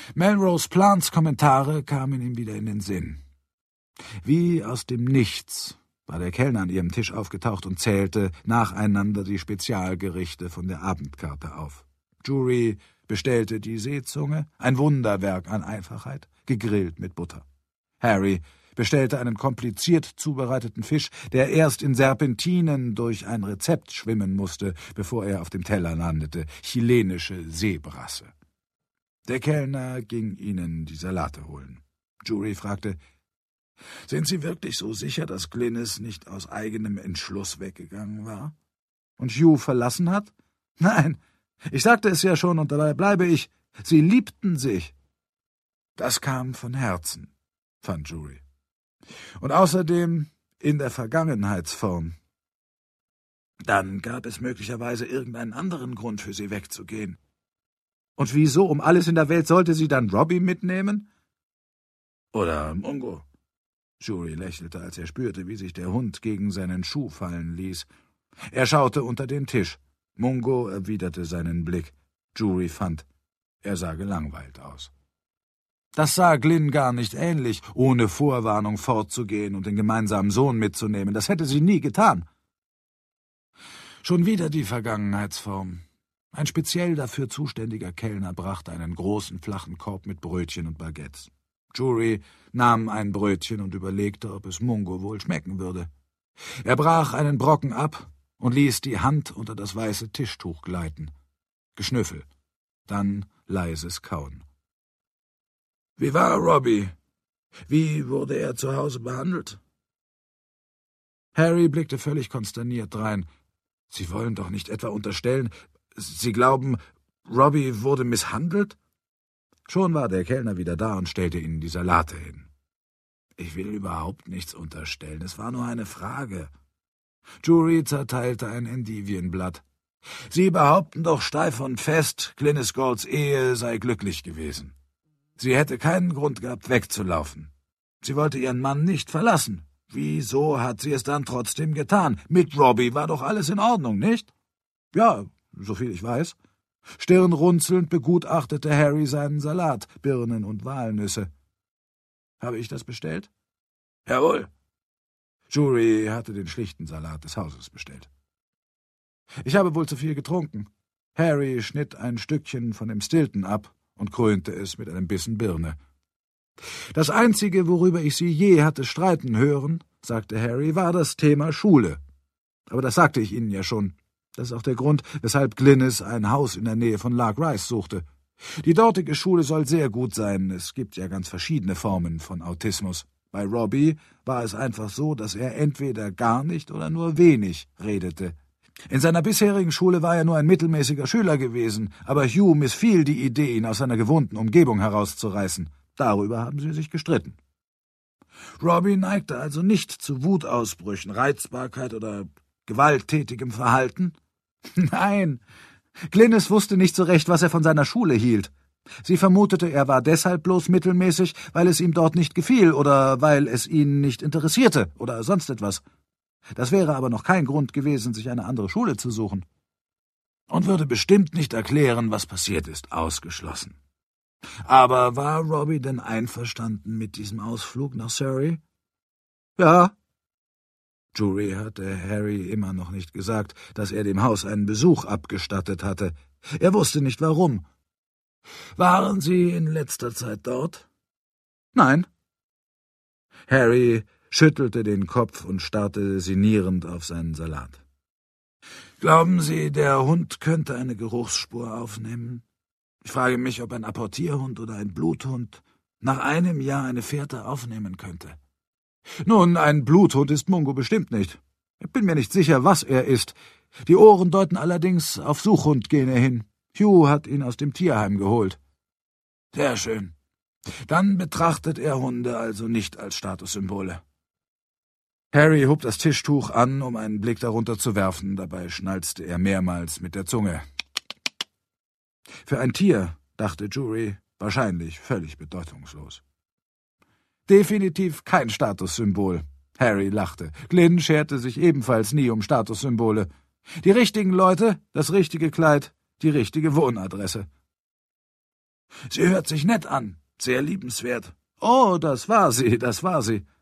Melrose Plants Kommentare kamen ihm wieder in den Sinn. Wie aus dem Nichts war der Kellner an ihrem Tisch aufgetaucht und zählte nacheinander die Spezialgerichte von der Abendkarte auf. Jury bestellte die Seezunge, ein Wunderwerk an Einfachheit, gegrillt mit Butter. Harry bestellte einen kompliziert zubereiteten Fisch, der erst in Serpentinen durch ein Rezept schwimmen musste, bevor er auf dem Teller landete, chilenische Seebrasse. Der Kellner ging ihnen die Salate holen. Jury fragte: »Sind Sie wirklich so sicher, dass Glynis nicht aus eigenem Entschluss weggegangen war? Und Hugh verlassen hat?« »Nein, ich sagte es ja schon, und dabei bleibe ich. Sie liebten sich.« Das kam von Herzen, fand Jury. Und außerdem in der Vergangenheitsform. Dann gab es möglicherweise irgendeinen anderen Grund für sie wegzugehen. Und wieso um alles in der Welt sollte sie dann Robbie mitnehmen? Oder Mungo? Jury lächelte, als er spürte, wie sich der Hund gegen seinen Schuh fallen ließ. Er schaute unter den Tisch. Mungo erwiderte seinen Blick. Jury fand, er sah gelangweilt aus. Das sah Glynn gar nicht ähnlich, ohne Vorwarnung fortzugehen und den gemeinsamen Sohn mitzunehmen. Das hätte sie nie getan. Schon wieder die Vergangenheitsform. Ein speziell dafür zuständiger Kellner brachte einen großen, flachen Korb mit Brötchen und Baguettes. Jury nahm ein Brötchen und überlegte, ob es Mungo wohl schmecken würde. Er brach einen Brocken ab und ließ die Hand unter das weiße Tischtuch gleiten. Geschnüffel, dann leises Kauen. »Wie war Robbie? Wie wurde er zu Hause behandelt?« Harry blickte völlig konsterniert drein. »Sie wollen doch nicht etwa unterstellen, Sie glauben, Robbie wurde misshandelt?« Schon war der Kellner wieder da und stellte ihnen die Salate hin. »Ich will überhaupt nichts unterstellen, es war nur eine Frage.« Jury zerteilte ein Endivienblatt. »Sie behaupten doch steif und fest, Glynis Gaults Ehe sei glücklich gewesen. Sie hätte keinen Grund gehabt, wegzulaufen. Sie wollte ihren Mann nicht verlassen. Wieso hat sie es dann trotzdem getan? Mit Robbie war doch alles in Ordnung, nicht?« »Ja, soviel ich weiß.« Stirnrunzelnd begutachtete Harry seinen Salat, Birnen und Walnüsse. »Habe ich das bestellt?« »Jawohl.« Jury hatte den schlichten Salat des Hauses bestellt. »Ich habe wohl zu viel getrunken.« Harry schnitt ein Stückchen von dem Stilton ab und krönte es mit einem Bissen Birne. »Das Einzige, worüber ich Sie je hatte streiten hören«, sagte Harry, »war das Thema Schule. Aber das sagte ich Ihnen ja schon. Das ist auch der Grund, weshalb Glynis ein Haus in der Nähe von Lark Rise suchte. Die dortige Schule soll sehr gut sein. Es gibt ja ganz verschiedene Formen von Autismus. Bei Robbie war es einfach so, dass er entweder gar nicht oder nur wenig redete. In seiner bisherigen Schule war er nur ein mittelmäßiger Schüler gewesen, aber Hugh missfiel die Idee, ihn aus seiner gewohnten Umgebung herauszureißen. Darüber haben sie sich gestritten. Robbie neigte also nicht zu Wutausbrüchen, Reizbarkeit oder gewalttätigem Verhalten. Nein, Glynis wusste nicht so recht, was er von seiner Schule hielt. Sie vermutete, er war deshalb bloß mittelmäßig, weil es ihm dort nicht gefiel oder weil es ihn nicht interessierte oder sonst etwas. Das wäre aber noch kein Grund gewesen, sich eine andere Schule zu suchen. Und würde bestimmt nicht erklären, was passiert ist, ausgeschlossen. Aber war Robbie denn einverstanden mit diesem Ausflug nach Surrey? Ja. Jury hatte Harry immer noch nicht gesagt, dass er dem Haus einen Besuch abgestattet hatte. Er wusste nicht, warum. »Waren Sie in letzter Zeit dort?« »Nein.« Harry schüttelte den Kopf und starrte sinnierend auf seinen Salat. »Glauben Sie, der Hund könnte eine Geruchsspur aufnehmen? Ich frage mich, ob ein Apportierhund oder ein Bluthund nach einem Jahr eine Fährte aufnehmen könnte.« »Nun, ein Bluthund ist Mungo bestimmt nicht. Ich bin mir nicht sicher, was er ist. Die Ohren deuten allerdings auf Suchhundgene hin. Hugh hat ihn aus dem Tierheim geholt.« »Sehr schön. Dann betrachtet er Hunde also nicht als Statussymbole.« Harry hob das Tischtuch an, um einen Blick darunter zu werfen. Dabei schnalzte er mehrmals mit der Zunge. Für ein Tier, dachte Jury, wahrscheinlich völlig bedeutungslos. »Definitiv kein Statussymbol.« Harry lachte. Glynn scherte sich ebenfalls nie um Statussymbole. Die richtigen Leute, das richtige Kleid, die richtige Wohnadresse. »Sie hört sich nett an, sehr liebenswert.« »Oh, das war sie.